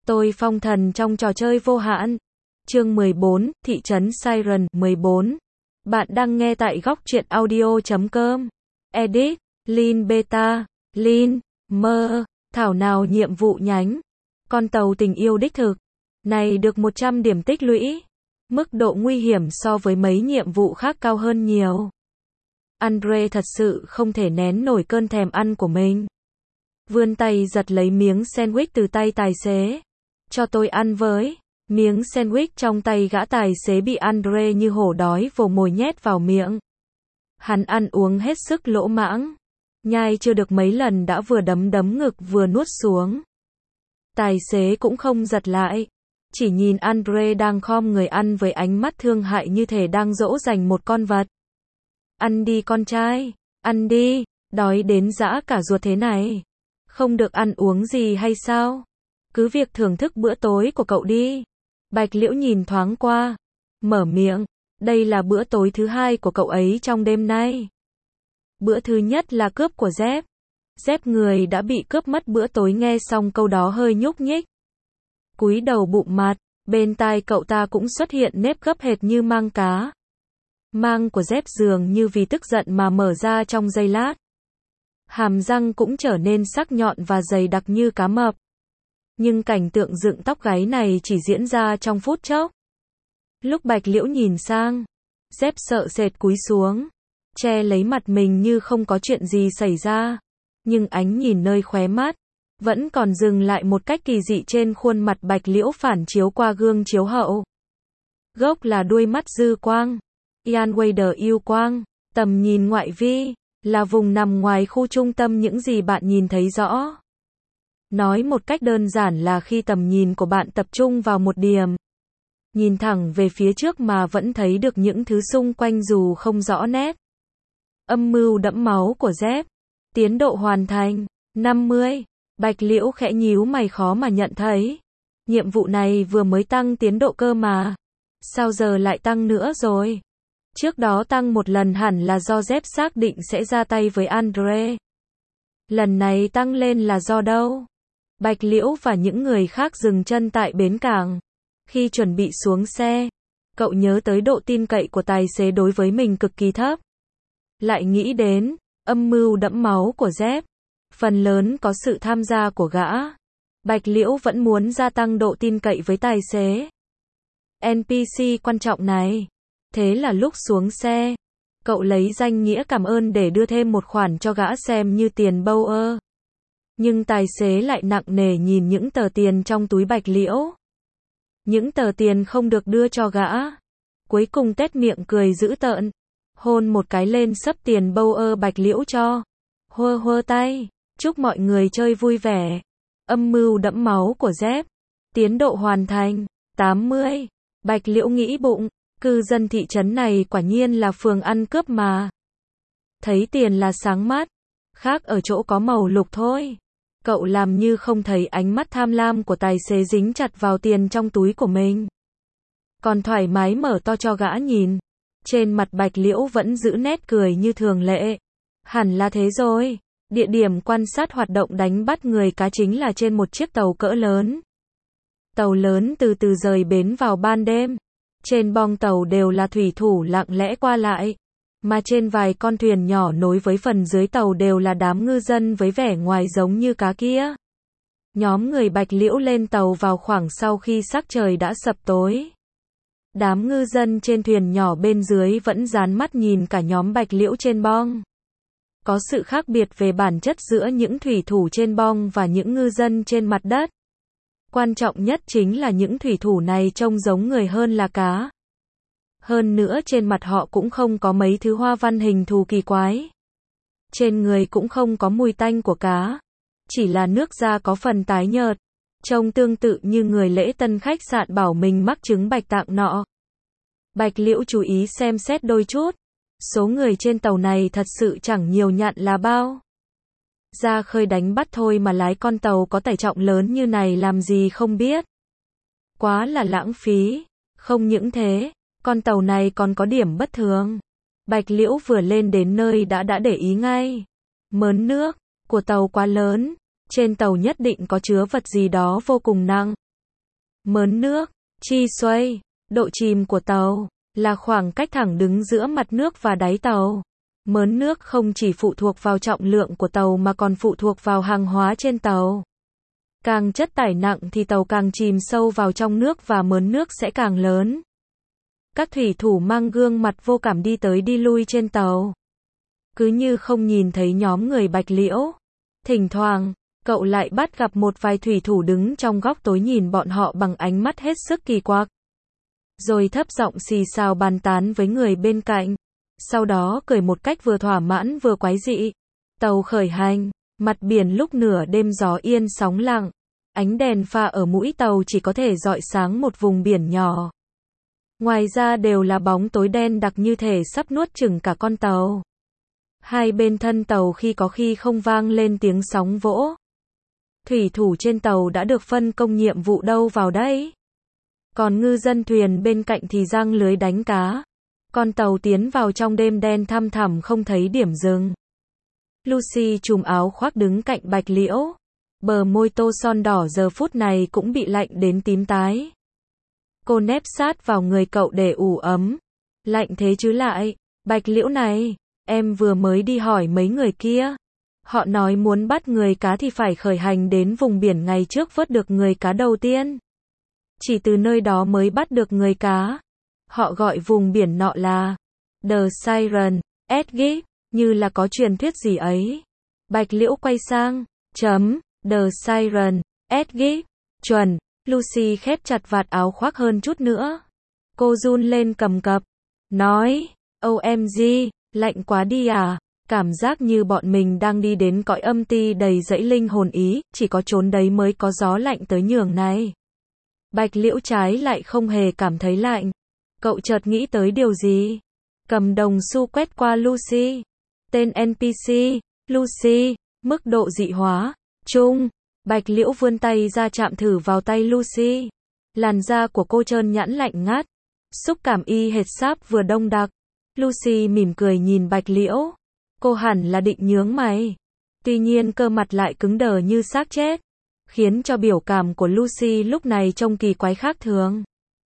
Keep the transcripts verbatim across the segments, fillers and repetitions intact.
Tôi phong thần trong trò chơi vô hạn. Chương mười bốn, Thị trấn Siren. mười bốn. Bạn đang nghe tại góc truyện audio chấm com. Edit, Lin Beta, Lin, Mơ, thảo nào nhiệm vụ nhánh. Con tàu tình yêu đích thực. Này được một trăm điểm tích lũy. Mức độ nguy hiểm so với mấy nhiệm vụ khác cao hơn nhiều. Andre thật sự không thể nén nổi cơn thèm ăn của mình. Vươn tay giật lấy miếng sandwich từ tay tài xế. Cho tôi ăn với. Miếng sandwich trong tay gã tài xế bị Andre như hổ đói vồ mồi nhét vào miệng. Hắn ăn uống hết sức lỗ mãng. Nhai chưa được mấy lần đã vừa đấm đấm ngực vừa nuốt xuống. Tài xế cũng không giật lại. Chỉ nhìn Andre đang khom người ăn với ánh mắt thương hại như thể đang dỗ dành một con vật. Ăn đi con trai, ăn đi, đói đến giã cả ruột thế này. Không được ăn uống gì hay sao? Cứ việc thưởng thức bữa tối của cậu đi. Bạch Liễu nhìn thoáng qua, mở miệng, đây là bữa tối thứ hai của cậu ấy trong đêm nay. Bữa thứ nhất là cướp của Dép. Dép người đã bị cướp mất bữa tối nghe xong câu đó hơi nhúc nhích. Cúi đầu bụng mặt, bên tai cậu ta cũng xuất hiện nếp gấp hệt như mang cá. Mang của Dép dường như vì tức giận mà mở ra trong giây lát. Hàm răng cũng trở nên sắc nhọn và dày đặc như cá mập. Nhưng cảnh tượng dựng tóc gáy này chỉ diễn ra trong phút chốc. Lúc Bạch Liễu nhìn sang, Dép sợ sệt cúi xuống, che lấy mặt mình như không có chuyện gì xảy ra. Nhưng ánh nhìn nơi khóe mắt vẫn còn dừng lại một cách kỳ dị trên khuôn mặt Bạch Liễu phản chiếu qua gương chiếu hậu. Gốc là đuôi mắt dư quang, Ian Wader yêu quang, tầm nhìn ngoại vi, là vùng nằm ngoài khu trung tâm những gì bạn nhìn thấy rõ. Nói một cách đơn giản là khi tầm nhìn của bạn tập trung vào một điểm. Nhìn thẳng về phía trước mà vẫn thấy được những thứ xung quanh dù không rõ nét. Âm mưu đẫm máu của Dép. Tiến độ hoàn thành, năm mươi. Bạch Liễu khẽ nhíu mày khó mà nhận thấy. Nhiệm vụ này vừa mới tăng tiến độ cơ mà. Sao giờ lại tăng nữa rồi? Trước đó tăng một lần hẳn là do Dép xác định sẽ ra tay với Andre. Lần này tăng lên là do đâu? Bạch Liễu và những người khác dừng chân tại bến cảng. Khi chuẩn bị xuống xe, cậu nhớ tới độ tin cậy của tài xế đối với mình cực kỳ thấp. Lại nghĩ đến âm mưu đẫm máu của Dép. Phần lớn có sự tham gia của gã. Bạch Liễu vẫn muốn gia tăng độ tin cậy với tài xế en pê xê quan trọng này. Thế là lúc xuống xe, cậu lấy danh nghĩa cảm ơn để đưa thêm một khoản cho gã xem như tiền bâu ơ. Nhưng tài xế lại nặng nề nhìn những tờ tiền trong túi Bạch Liễu. Những tờ tiền không được đưa cho gã. Cuối cùng tét miệng cười dữ tợn. Hôn một cái lên sấp tiền bâu ơ Bạch Liễu cho. Hơ hơ tay. Chúc mọi người chơi vui vẻ. Âm mưu đẫm máu của Dép. Tiến độ hoàn thành, tám mươi. Bạch Liễu nghĩ bụng. Cư dân thị trấn này quả nhiên là phường ăn cướp mà. Thấy tiền là sáng mắt. Khác ở chỗ có màu lục thôi. Cậu làm như không thấy ánh mắt tham lam của tài xế dính chặt vào tiền trong túi của mình. Còn thoải mái mở to cho gã nhìn. Trên mặt Bạch Liễu vẫn giữ nét cười như thường lệ. Hẳn là thế rồi. Địa điểm quan sát hoạt động đánh bắt người cá chính là trên một chiếc tàu cỡ lớn. Tàu lớn từ từ rời bến vào ban đêm. Trên bong tàu đều là thủy thủ lặng lẽ qua lại. Mà trên vài con thuyền nhỏ nối với phần dưới tàu đều là đám ngư dân với vẻ ngoài giống như cá kia. Nhóm người Bạch Liễu lên tàu vào khoảng sau khi sắc trời đã sập tối. Đám ngư dân trên thuyền nhỏ bên dưới vẫn dán mắt nhìn cả nhóm Bạch Liễu trên bong. Có sự khác biệt về bản chất giữa những thủy thủ trên bong và những ngư dân trên mặt đất. Quan trọng nhất chính là những thủy thủ này trông giống người hơn là cá. Hơn nữa trên mặt họ cũng không có mấy thứ hoa văn hình thù kỳ quái. Trên người cũng không có mùi tanh của cá. Chỉ là nước da có phần tái nhợt. Trông tương tự như người lễ tân khách sạn bảo mình mắc chứng bạch tạng nọ. Bạch Liễu chú ý xem xét đôi chút. Số người trên tàu này thật sự chẳng nhiều nhặn là bao. Ra khơi đánh bắt thôi mà lái con tàu có tải trọng lớn như này làm gì không biết. Quá là lãng phí. Không những thế, con tàu này còn có điểm bất thường. Bạch Liễu vừa lên đến nơi đã đã để ý ngay. Mớn nước của tàu quá lớn. Trên tàu nhất định có chứa vật gì đó vô cùng nặng. Mớn nước. Chi xoay. Độ chìm của tàu là khoảng cách thẳng đứng giữa mặt nước và đáy tàu. Mớn nước không chỉ phụ thuộc vào trọng lượng của tàu mà còn phụ thuộc vào hàng hóa trên tàu. Càng chất tải nặng thì tàu càng chìm sâu vào trong nước và mớn nước sẽ càng lớn. Các thủy thủ mang gương mặt vô cảm đi tới đi lui trên tàu. Cứ như không nhìn thấy nhóm người Bạch Liễu. Thỉnh thoảng, cậu lại bắt gặp một vài thủy thủ đứng trong góc tối nhìn bọn họ bằng ánh mắt hết sức kỳ quặc. Rồi thấp giọng xì xào bàn tán với người bên cạnh. Sau đó cười một cách vừa thỏa mãn vừa quái dị. Tàu khởi hành, mặt biển lúc nửa đêm gió yên sóng lặng. Ánh đèn pha ở mũi tàu chỉ có thể rọi sáng một vùng biển nhỏ. Ngoài ra đều là bóng tối đen đặc như thể sắp nuốt chửng cả con tàu. Hai bên thân tàu khi có khi không vang lên tiếng sóng vỗ. Thủy thủ trên tàu đã được phân công nhiệm vụ đâu vào đấy. Còn ngư dân thuyền bên cạnh thì giăng lưới đánh cá. Con tàu tiến vào trong đêm đen thăm thẳm không thấy điểm dừng. Lucy trùm áo khoác đứng cạnh Bạch Liễu. Bờ môi tô son đỏ giờ phút này cũng bị lạnh đến tím tái. Cô nép sát vào người cậu để ủ ấm. Lạnh thế chứ lại, Bạch Liễu này, em vừa mới đi hỏi mấy người kia. Họ nói muốn bắt người cá thì phải khởi hành đến vùng biển ngày trước vớt được người cá đầu tiên. Chỉ từ nơi đó mới bắt được người cá. Họ gọi vùng biển nọ là The Siren, Edgip, như là có truyền thuyết gì ấy. Bạch Liễu quay sang, chấm, The Siren, Edgip, chuẩn. Lucy khép chặt vạt áo khoác hơn chút nữa. Cô run lên cầm cập. Nói, ô em giê, lạnh quá đi à. Cảm giác như bọn mình đang đi đến cõi âm ti đầy dẫy linh hồn ý, chỉ có trốn đấy mới có gió lạnh tới nhường này. Bạch Liễu trái lại không hề cảm thấy lạnh. Cậu chợt nghĩ tới điều gì? Cầm đồng xu quét qua Lucy. Tên en pê xê, Lucy, mức độ dị hóa, trung. Bạch Liễu vươn tay ra chạm thử vào tay Lucy. Làn da của cô trơn nhẵn lạnh ngắt. Xúc cảm y hệt sáp vừa đông đặc. Lucy mỉm cười nhìn Bạch Liễu. Cô hẳn là định nhướng mày. Tuy nhiên cơ mặt lại cứng đờ như xác chết. Khiến cho biểu cảm của Lucy lúc này trông kỳ quái khác thường.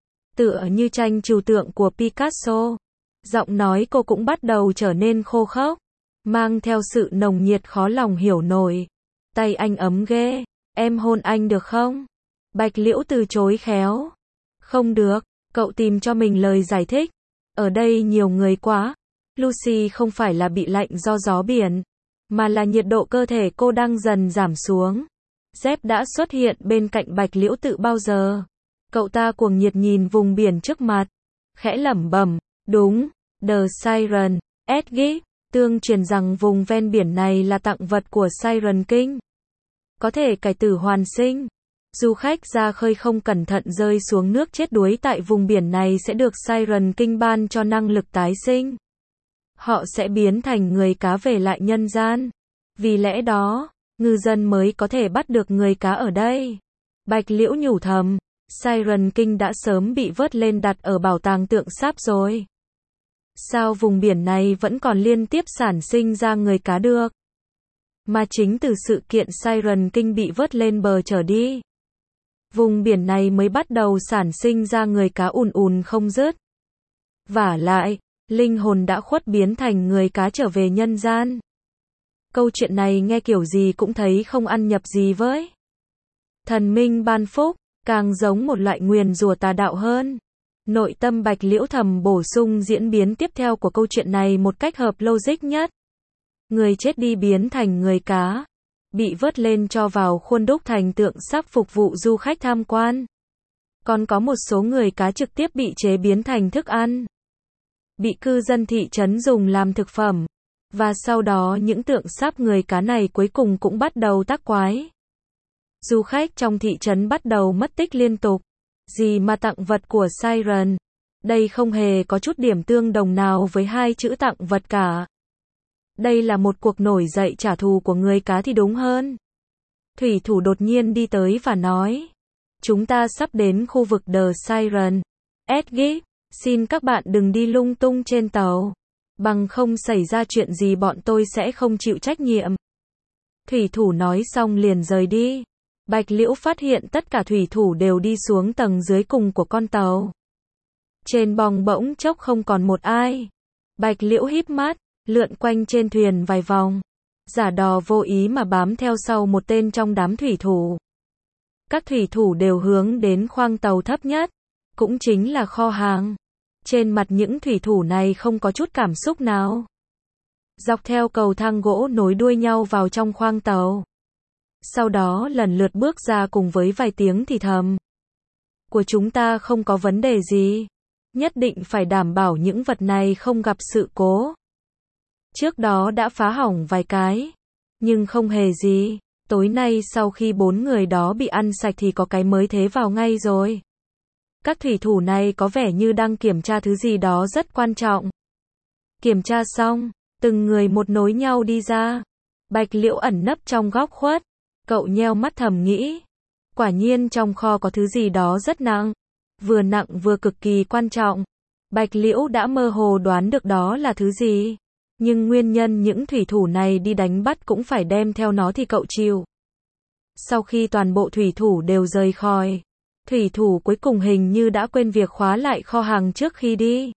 Tựa như tranh trừu tượng của Picasso. Giọng nói cô cũng bắt đầu trở nên khô khốc. Mang theo sự nồng nhiệt khó lòng hiểu nổi. Tay anh ấm ghê. Em hôn anh được không? Bạch Liễu từ chối khéo. Không được. Cậu tìm cho mình lời giải thích. Ở đây nhiều người quá. Lucy không phải là bị lạnh do gió biển. Mà là nhiệt độ cơ thể cô đang dần giảm xuống. Dép đã xuất hiện bên cạnh Bạch Liễu tự bao giờ. Cậu ta cuồng nhiệt nhìn vùng biển trước mặt. Khẽ lẩm bẩm. Đúng. The Siren, Edgip, tương truyền rằng vùng ven biển này là tặng vật của Siren King. Có thể cải tử hoàn sinh. Du khách ra khơi không cẩn thận rơi xuống nước chết đuối tại vùng biển này sẽ được Siren King ban cho năng lực tái sinh. Họ sẽ biến thành người cá về lại nhân gian. Vì lẽ đó, ngư dân mới có thể bắt được người cá ở đây. Bạch Liễu nhủ thầm, Siren King đã sớm bị vớt lên đặt ở bảo tàng tượng sáp rồi. Sao vùng biển này vẫn còn liên tiếp sản sinh ra người cá được? Mà chính từ sự kiện Siren King bị vớt lên bờ trở đi. Vùng biển này mới bắt đầu sản sinh ra người cá ùn ùn không dứt. Vả lại, linh hồn đã khuất biến thành người cá trở về nhân gian. Câu chuyện này nghe kiểu gì cũng thấy không ăn nhập gì với. Thần minh ban phúc, càng giống một loại nguyền rủa tà đạo hơn. Nội tâm Bạch Liễu thầm bổ sung diễn biến tiếp theo của câu chuyện này một cách hợp logic nhất. Người chết đi biến thành người cá. Bị vớt lên cho vào khuôn đúc thành tượng sắp phục vụ du khách tham quan. Còn có một số người cá trực tiếp bị chế biến thành thức ăn. Bị cư dân thị trấn dùng làm thực phẩm. Và sau đó những tượng sáp người cá này cuối cùng cũng bắt đầu tác quái. Du khách trong thị trấn bắt đầu mất tích liên tục. Gì mà tặng vật của Siren. Đây không hề có chút điểm tương đồng nào với hai chữ tặng vật cả. Đây là một cuộc nổi dậy trả thù của người cá thì đúng hơn. Thủy thủ đột nhiên đi tới và nói. Chúng ta sắp đến khu vực The Siren, Edgip, xin các bạn đừng đi lung tung trên tàu. Bằng không xảy ra chuyện gì bọn tôi sẽ không chịu trách nhiệm. Thủy thủ nói xong liền rời đi. Bạch Liễu phát hiện tất cả thủy thủ đều đi xuống tầng dưới cùng của con tàu. Trên bong bỗng chốc không còn một ai. Bạch Liễu híp mắt, lượn quanh trên thuyền vài vòng. Giả đò vô ý mà bám theo sau một tên trong đám thủy thủ. Các thủy thủ đều hướng đến khoang tàu thấp nhất, cũng chính là kho hàng. Trên mặt những thủy thủ này không có chút cảm xúc nào. Dọc theo cầu thang gỗ nối đuôi nhau vào trong khoang tàu. Sau đó lần lượt bước ra cùng với vài tiếng thì thầm. Của chúng ta không có vấn đề gì. Nhất định phải đảm bảo những vật này không gặp sự cố. Trước đó đã phá hỏng vài cái. Nhưng không hề gì. Tối nay sau khi bốn người đó bị ăn sạch thì có cái mới thế vào ngay rồi. Các thủy thủ này có vẻ như đang kiểm tra thứ gì đó rất quan trọng. Kiểm tra xong, từng người một nối nhau đi ra. Bạch Liễu ẩn nấp trong góc khuất. Cậu nheo mắt thầm nghĩ. Quả nhiên trong kho có thứ gì đó rất nặng. Vừa nặng vừa cực kỳ quan trọng. Bạch Liễu đã mơ hồ đoán được đó là thứ gì. Nhưng nguyên nhân những thủy thủ này đi đánh bắt cũng phải đem theo nó thì cậu chịu. Sau khi toàn bộ thủy thủ đều rời khỏi, thủy thủ cuối cùng hình như đã quên việc khóa lại kho hàng trước khi đi.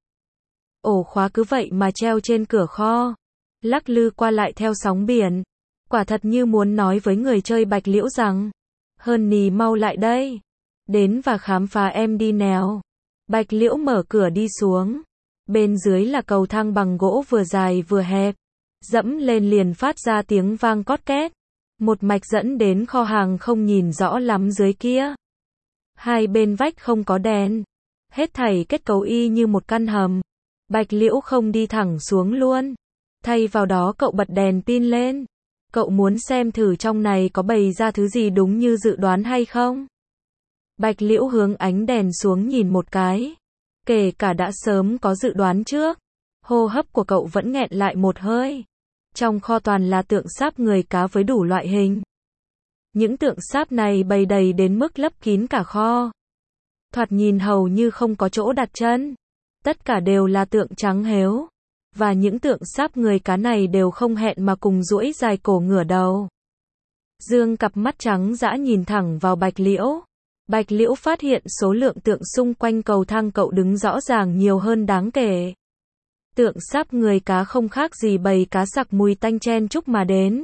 Ổ khóa cứ vậy mà treo trên cửa kho, lắc lư qua lại theo sóng biển. Quả thật như muốn nói với người chơi Bạch Liễu rằng, hơn nì mau lại đây, đến và khám phá em đi nào. Bạch Liễu mở cửa đi xuống. Bên dưới là cầu thang bằng gỗ vừa dài vừa hẹp. Dẫm lên liền phát ra tiếng vang cót két. Một mạch dẫn đến kho hàng không nhìn rõ lắm dưới kia. Hai bên vách không có đèn. Hết thảy kết cấu y như một căn hầm. Bạch Liễu không đi thẳng xuống luôn. Thay vào đó cậu bật đèn pin lên. Cậu muốn xem thử trong này có bày ra thứ gì đúng như dự đoán hay không. Bạch Liễu hướng ánh đèn xuống nhìn một cái. Kể cả đã sớm có dự đoán trước, hô hấp của cậu vẫn nghẹn lại một hơi. Trong kho toàn là tượng sáp người cá với đủ loại hình. Những tượng sáp này bày đầy đến mức lấp kín cả kho. Thoạt nhìn hầu như không có chỗ đặt chân. Tất cả đều là tượng trắng hếu. Và những tượng sáp người cá này đều không hẹn mà cùng duỗi dài cổ ngửa đầu. Dương cặp mắt trắng dã nhìn thẳng vào Bạch Liễu. Bạch Liễu phát hiện số lượng tượng xung quanh cầu thang cậu đứng rõ ràng nhiều hơn đáng kể. Tượng sáp người cá không khác gì bầy cá sặc mùi tanh chen chúc mà đến.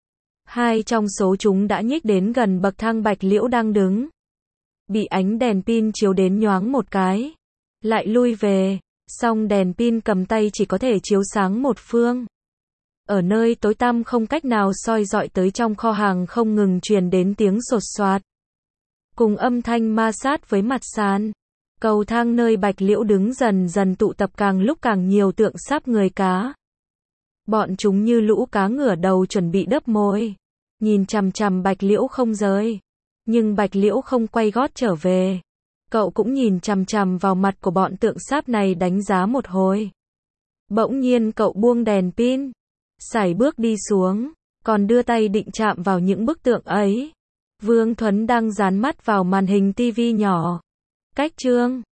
Hai trong số chúng đã nhích đến gần bậc thang Bạch Liễu đang đứng. Bị ánh đèn pin chiếu đến nhoáng một cái. Lại lui về, song đèn pin cầm tay chỉ có thể chiếu sáng một phương. Ở nơi tối tăm không cách nào soi dọi tới trong kho hàng không ngừng truyền đến tiếng sột soạt. Cùng âm thanh ma sát với mặt sàn. Cầu thang nơi Bạch Liễu đứng dần dần tụ tập càng lúc càng nhiều tượng sáp người cá. Bọn chúng như lũ cá ngửa đầu chuẩn bị đớp mồi. Nhìn chằm chằm Bạch Liễu không rời. Nhưng Bạch Liễu không quay gót trở về. Cậu cũng nhìn chằm chằm vào mặt của bọn tượng sáp này đánh giá một hồi. Bỗng nhiên cậu buông đèn pin. Sải bước đi xuống. Còn đưa tay định chạm vào những bức tượng ấy. Vương Thuấn đang dán mắt vào màn hình tivi nhỏ. Cách chương